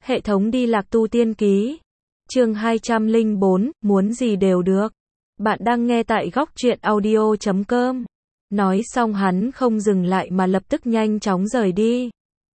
Hệ thống đi lạc tu tiên ký. Chương 204, muốn gì đều được. Bạn đang nghe tại góc truyện audio.com. Nói xong hắn không dừng lại mà lập tức nhanh chóng rời đi.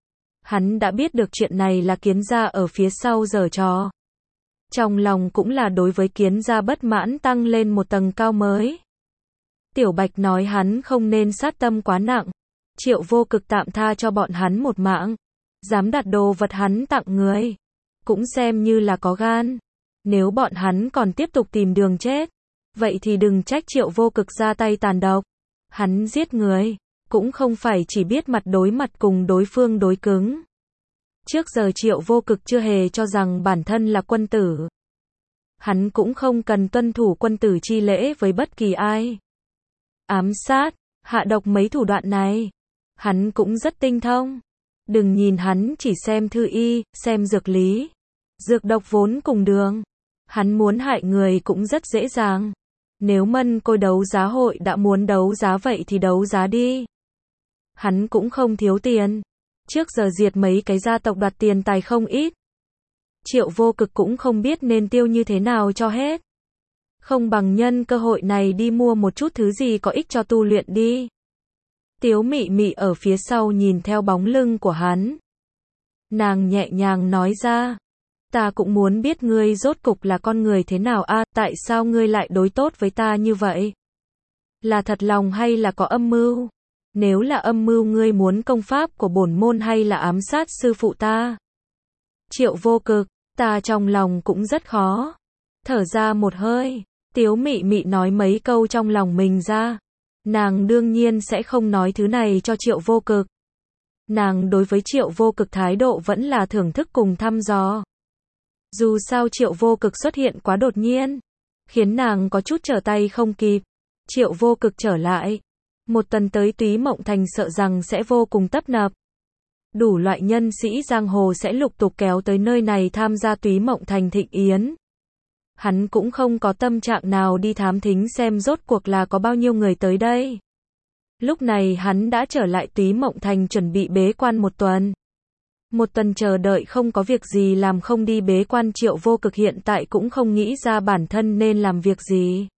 Hắn đã biết được chuyện này là Kiến gia ở phía sau giở trò. Trong lòng cũng là đối với Kiến gia bất mãn tăng lên một tầng cao mới. Tiểu Bạch nói hắn không nên sát tâm quá nặng. Triệu Vô Cực tạm tha cho bọn hắn một mạng. Dám đặt đồ vật hắn tặng người. Cũng xem như là có gan. Nếu bọn hắn còn tiếp tục tìm đường chết, vậy thì đừng trách Triệu Vô Cực ra tay tàn độc. Hắn giết người, cũng không phải chỉ biết mặt đối mặt cùng đối phương đối cứng. Trước giờ Triệu Vô Cực chưa hề cho rằng bản thân là quân tử. Hắn cũng không cần tuân thủ quân tử chi lễ với bất kỳ ai. Ám sát, hạ độc mấy thủ đoạn này, hắn cũng rất tinh thông. Đừng nhìn hắn chỉ xem thư y, xem dược lý. Dược độc vốn cùng đường. Hắn muốn hại người cũng rất dễ dàng. Nếu Mân Côi đấu giá hội đã muốn đấu giá vậy thì đấu giá đi. Hắn cũng không thiếu tiền. Trước giờ diệt mấy cái gia tộc đoạt tiền tài không ít. Triệu Vô Cực cũng không biết nên tiêu như thế nào cho hết. Không bằng nhân cơ hội này đi mua một chút thứ gì có ích cho tu luyện đi. Tiếu Mị Mị ở phía sau nhìn theo bóng lưng của hắn. Nàng nhẹ nhàng nói ra. Ta cũng muốn biết ngươi rốt cục là con người thế nào a, tại sao ngươi lại đối tốt với ta như vậy? Là thật lòng hay là có âm mưu? Nếu là âm mưu ngươi muốn công pháp của bổn môn hay là ám sát sư phụ ta? Triệu Vô Cực, ta trong lòng cũng rất khó. Thở ra một hơi, Tiếu Mị Mị nói mấy câu trong lòng mình ra. Nàng đương nhiên sẽ không nói thứ này cho Triệu Vô Cực. Nàng đối với Triệu Vô Cực thái độ vẫn là thưởng thức cùng thăm dò. Dù sao Triệu Vô Cực xuất hiện quá đột nhiên, khiến nàng có chút trở tay không kịp. Triệu Vô Cực trở lại. Một tuần tới Túy Mộng Thành sợ rằng sẽ vô cùng tấp nập. Đủ loại nhân sĩ giang hồ sẽ lục tục kéo tới nơi này tham gia Túy Mộng Thành thịnh yến. Hắn cũng không có tâm trạng nào đi thám thính xem rốt cuộc là có bao nhiêu người tới đây. Lúc này hắn đã trở lại Túy Mộng Thành chuẩn bị bế quan một tuần. Một tuần chờ đợi không có việc gì làm không đi bế quan, Triệu Vô Cực hiện tại cũng không nghĩ ra bản thân nên làm việc gì.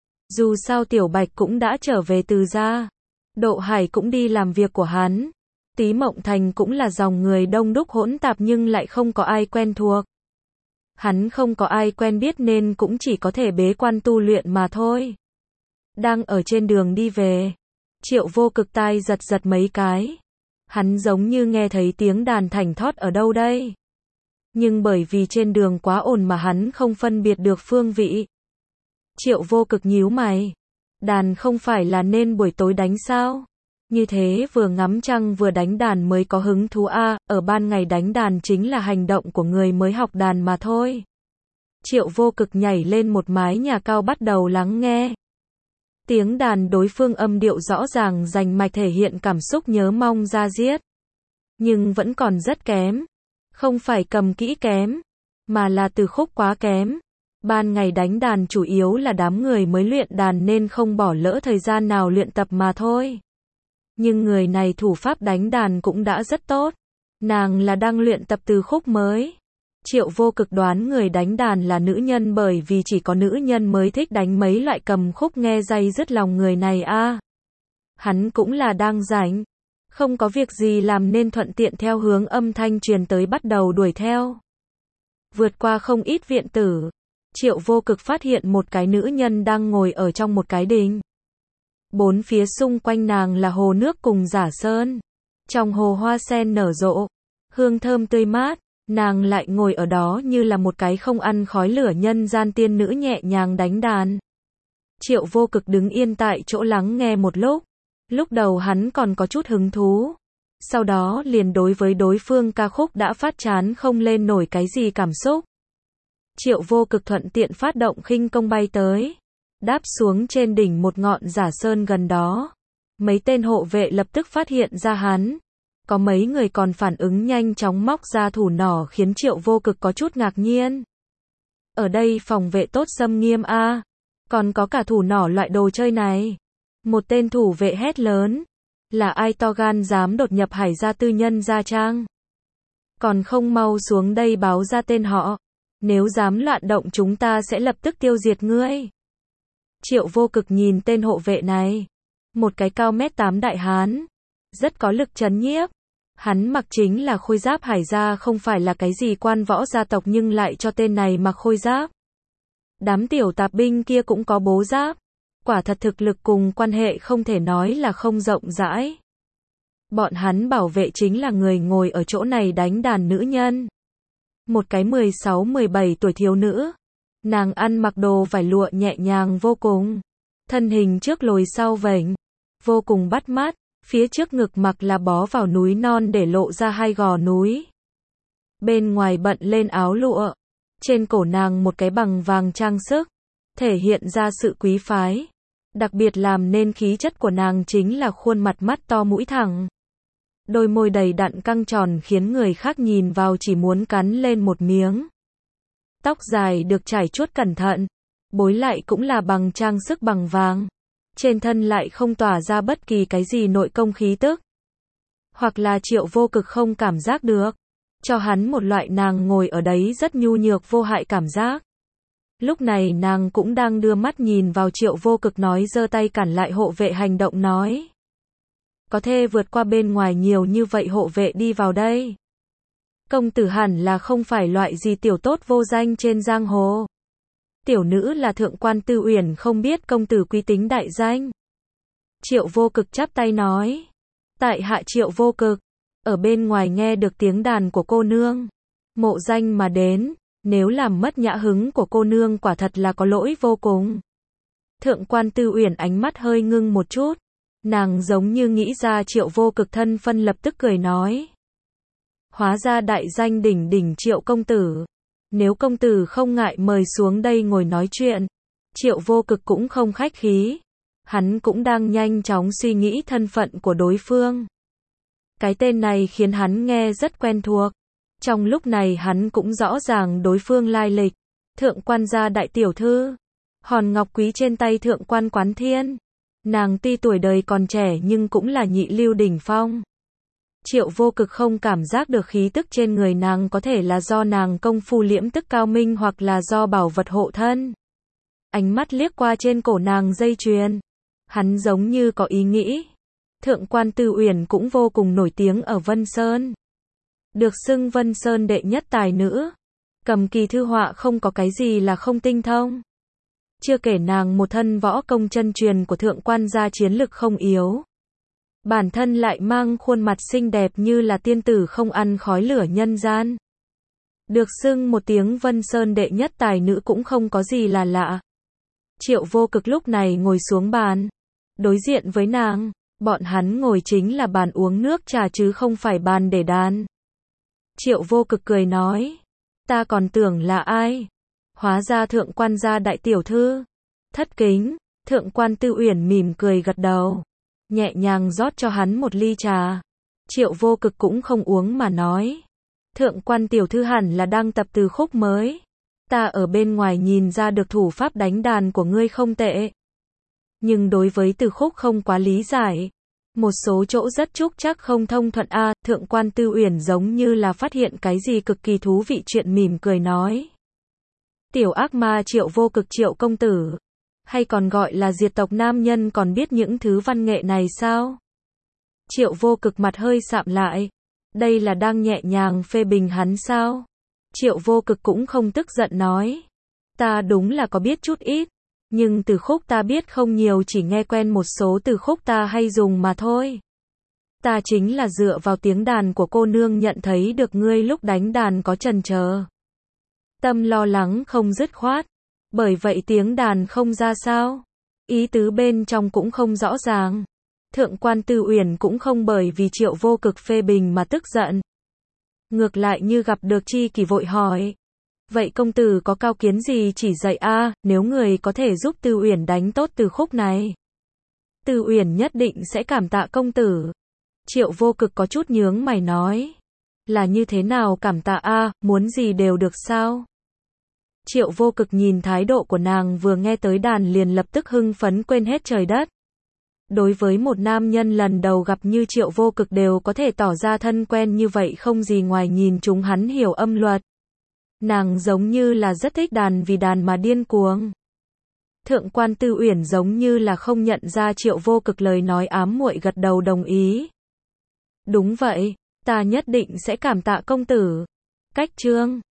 Dù sao Tiểu Bạch cũng đã trở về từ gia. Độ Hải cũng đi làm việc của hắn. Túy Mộng Thành cũng là dòng người đông đúc hỗn tạp nhưng lại không có ai quen thuộc. Hắn không có ai quen biết nên cũng chỉ có thể bế quan tu luyện mà thôi. Đang ở trên đường đi về, Triệu Vô Cực tai giật giật mấy cái. Hắn giống như nghe thấy tiếng đàn thảnh thót ở đâu đây. Nhưng bởi vì trên đường quá ồn mà hắn không phân biệt được phương vị. Triệu Vô Cực nhíu mày. Đàn không phải là nên buổi tối đánh sao? Như thế vừa ngắm trăng vừa đánh đàn mới có hứng thú a, ở ban ngày đánh đàn chính là hành động của người mới học đàn mà thôi. Triệu Vô Cực nhảy lên một mái nhà cao bắt đầu lắng nghe. Tiếng đàn đối phương âm điệu rõ ràng rành mạch thể hiện cảm xúc nhớ mong da diết. Nhưng vẫn còn rất kém. Không phải cầm kỹ kém, mà là từ khúc quá kém. Ban ngày đánh đàn chủ yếu là đám người mới luyện đàn nên không bỏ lỡ thời gian nào luyện tập mà thôi. Nhưng người này thủ pháp đánh đàn cũng đã rất tốt. Nàng là đang luyện tập từ khúc mới. Triệu Vô Cực đoán người đánh đàn là nữ nhân bởi vì chỉ có nữ nhân mới thích đánh mấy loại cầm khúc nghe day dứt lòng người này a. Hắn cũng là đang rảnh, không có việc gì làm nên thuận tiện theo hướng âm thanh truyền tới bắt đầu đuổi theo. Vượt qua không ít viện tử, Triệu Vô Cực phát hiện một cái nữ nhân đang ngồi ở trong một cái đình. Bốn phía xung quanh nàng là hồ nước cùng giả sơn. Trong hồ hoa sen nở rộ, hương thơm tươi mát. Nàng lại ngồi ở đó như là một cái không ăn khói lửa nhân gian tiên nữ nhẹ nhàng đánh đàn. Triệu Vô Cực đứng yên tại chỗ lắng nghe một lúc. Lúc đầu hắn còn có chút hứng thú. Sau đó liền đối với đối phương ca khúc đã phát chán không lên nổi cái gì cảm xúc. Triệu Vô Cực thuận tiện phát động khinh công bay tới. Đáp xuống trên đỉnh một ngọn giả sơn gần đó. Mấy tên hộ vệ lập tức phát hiện ra hắn. Có mấy người còn phản ứng nhanh chóng móc ra thủ nỏ khiến Triệu Vô Cực có chút ngạc nhiên. Ở đây phòng vệ tốt xâm nghiêm a, còn có cả thủ nỏ loại đồ chơi này. Một tên thủ vệ hét lớn. Là ai to gan dám đột nhập Hải gia tư nhân gia trang? Còn không mau xuống đây báo ra tên họ. Nếu dám loạn động chúng ta sẽ lập tức tiêu diệt ngươi. Triệu Vô Cực nhìn tên hộ vệ này. Một cái cao mét 8 đại hán. Rất có lực trấn nhiếp. Hắn mặc chính là khôi giáp hải gia, không phải là cái gì quan võ gia tộc nhưng lại cho tên này mặc khôi giáp. Đám tiểu tạp binh kia cũng có bố giáp. Quả thật thực lực cùng quan hệ không thể nói là không rộng rãi. Bọn hắn bảo vệ chính là người ngồi ở chỗ này đánh đàn nữ nhân. Một cái 16-17 tuổi thiếu nữ. Nàng ăn mặc đồ vải lụa nhẹ nhàng vô cùng. Thân hình trước lồi sau vểnh. Vô cùng bắt mắt. Phía trước ngực mặc là bó vào núi non để lộ ra hai gò núi. Bên ngoài bận lên áo lụa. Trên cổ nàng một cái bằng vàng trang sức. Thể hiện ra sự quý phái. Đặc biệt làm nên khí chất của nàng chính là khuôn mặt mắt to mũi thẳng. Đôi môi đầy đặn căng tròn khiến người khác nhìn vào chỉ muốn cắn lên một miếng. Tóc dài được trải chuốt cẩn thận. Bối lại cũng là bằng trang sức bằng vàng. Trên thân lại không tỏa ra bất kỳ cái gì nội công khí tức. Hoặc là Triệu Vô Cực không cảm giác được. Cho hắn một loại nàng ngồi ở đấy rất nhu nhược vô hại cảm giác. Lúc này nàng cũng đang đưa mắt nhìn vào Triệu Vô Cực nói giơ tay cản lại hộ vệ hành động nói. Có thể vượt qua bên ngoài nhiều như vậy hộ vệ đi vào đây. Công tử hẳn là không phải loại gì tiểu tốt vô danh trên giang hồ. Tiểu nữ là thượng quan Tư Uyển, không biết công tử quý tính đại danh. Triệu Vô Cực chắp tay nói. Tại hạ Triệu Vô Cực. Ở bên ngoài nghe được tiếng đàn của cô nương. Mộ danh mà đến. Nếu làm mất nhã hứng của cô nương quả thật là có lỗi vô cùng. Thượng quan Tư Uyển ánh mắt hơi ngưng một chút. Nàng giống như nghĩ ra Triệu Vô Cực thân phân lập tức cười nói. Hóa ra đại danh đỉnh đỉnh Triệu công tử. Nếu công tử không ngại mời xuống đây ngồi nói chuyện. Triệu Vô Cực cũng không khách khí. Hắn cũng đang nhanh chóng suy nghĩ thân phận của đối phương. Cái tên này khiến hắn nghe rất quen thuộc. Trong lúc này hắn cũng rõ ràng đối phương lai lịch. Thượng quan gia đại tiểu thư. Hòn ngọc quý trên tay thượng quan Quán Thiên. Nàng tuy tuổi đời còn trẻ nhưng cũng là nhị lưu đỉnh phong. Triệu Vô Cực không cảm giác được khí tức trên người nàng, có thể là do nàng công phu liễm tức cao minh hoặc là do bảo vật hộ thân. Ánh mắt liếc qua trên cổ nàng dây chuyền. Hắn giống như có ý nghĩ. Thượng quan Tư Uyển cũng vô cùng nổi tiếng ở Vân Sơn. Được xưng Vân Sơn đệ nhất tài nữ. Cầm kỳ thư họa không có cái gì là không tinh thông. Chưa kể nàng một thân võ công chân truyền của thượng quan gia chiến lực không yếu. Bản thân lại mang khuôn mặt xinh đẹp như là tiên tử không ăn khói lửa nhân gian. Được xưng một tiếng Vân Sơn đệ nhất tài nữ cũng không có gì là lạ. Triệu Vô Cực lúc này ngồi xuống bàn. Đối diện với nàng, bọn hắn ngồi chính là bàn uống nước trà chứ không phải bàn để đàn. Triệu Vô Cực cười nói. Ta còn tưởng là ai? Hóa ra thượng quan gia đại tiểu thư. Thất kính. Thượng quan Tư Uyển mỉm cười gật đầu. Nhẹ nhàng rót cho hắn một ly trà. Triệu Vô Cực cũng không uống mà nói. Thượng quan tiểu thư hẳn là đang tập từ khúc mới. Ta ở bên ngoài nhìn ra được thủ pháp đánh đàn của ngươi không tệ. Nhưng đối với từ khúc không quá lý giải. Một số chỗ rất trúc chắc không thông thuận a. Thượng quan Tư Uyển giống như là phát hiện cái gì cực kỳ thú vị chuyện mỉm cười nói. Tiểu ác ma Triệu Vô Cực Triệu công tử. Hay còn gọi là diệt tộc nam nhân còn biết những thứ văn nghệ này sao? Triệu Vô Cực mặt hơi sạm lại. Đây là đang nhẹ nhàng phê bình hắn sao? Triệu Vô Cực cũng không tức giận nói. Ta đúng là có biết chút ít. Nhưng từ khúc ta biết không nhiều, chỉ nghe quen một số từ khúc ta hay dùng mà thôi. Ta chính là dựa vào tiếng đàn của cô nương nhận thấy được ngươi lúc đánh đàn có chần chờ. Tâm lo lắng không dứt khoát. Bởi vậy tiếng đàn không ra sao. Ý tứ bên trong cũng không rõ ràng. Thượng quan Tư Uyển cũng không bởi vì Triệu Vô Cực phê bình mà tức giận. Ngược lại như gặp được tri kỷ vội hỏi. Vậy công tử có cao kiến gì chỉ dạy a, nếu người có thể giúp Tư Uyển đánh tốt từ khúc này. Tư Uyển nhất định sẽ cảm tạ công tử. Triệu Vô Cực có chút nhướng mày nói. Là như thế nào cảm tạ a, muốn gì đều được sao? Triệu Vô Cực nhìn thái độ của nàng vừa nghe tới đàn liền lập tức hưng phấn quên hết trời đất. Đối với một nam nhân lần đầu gặp như Triệu Vô Cực đều có thể tỏ ra thân quen như vậy không gì ngoài nhìn chúng hắn hiểu âm luật. Nàng giống như là rất thích đàn vì đàn mà điên cuồng. Thượng quan Tư Uyển giống như là không nhận ra Triệu Vô Cực lời nói ám muội gật đầu đồng ý. Đúng vậy, ta nhất định sẽ cảm tạ công tử. Cách chương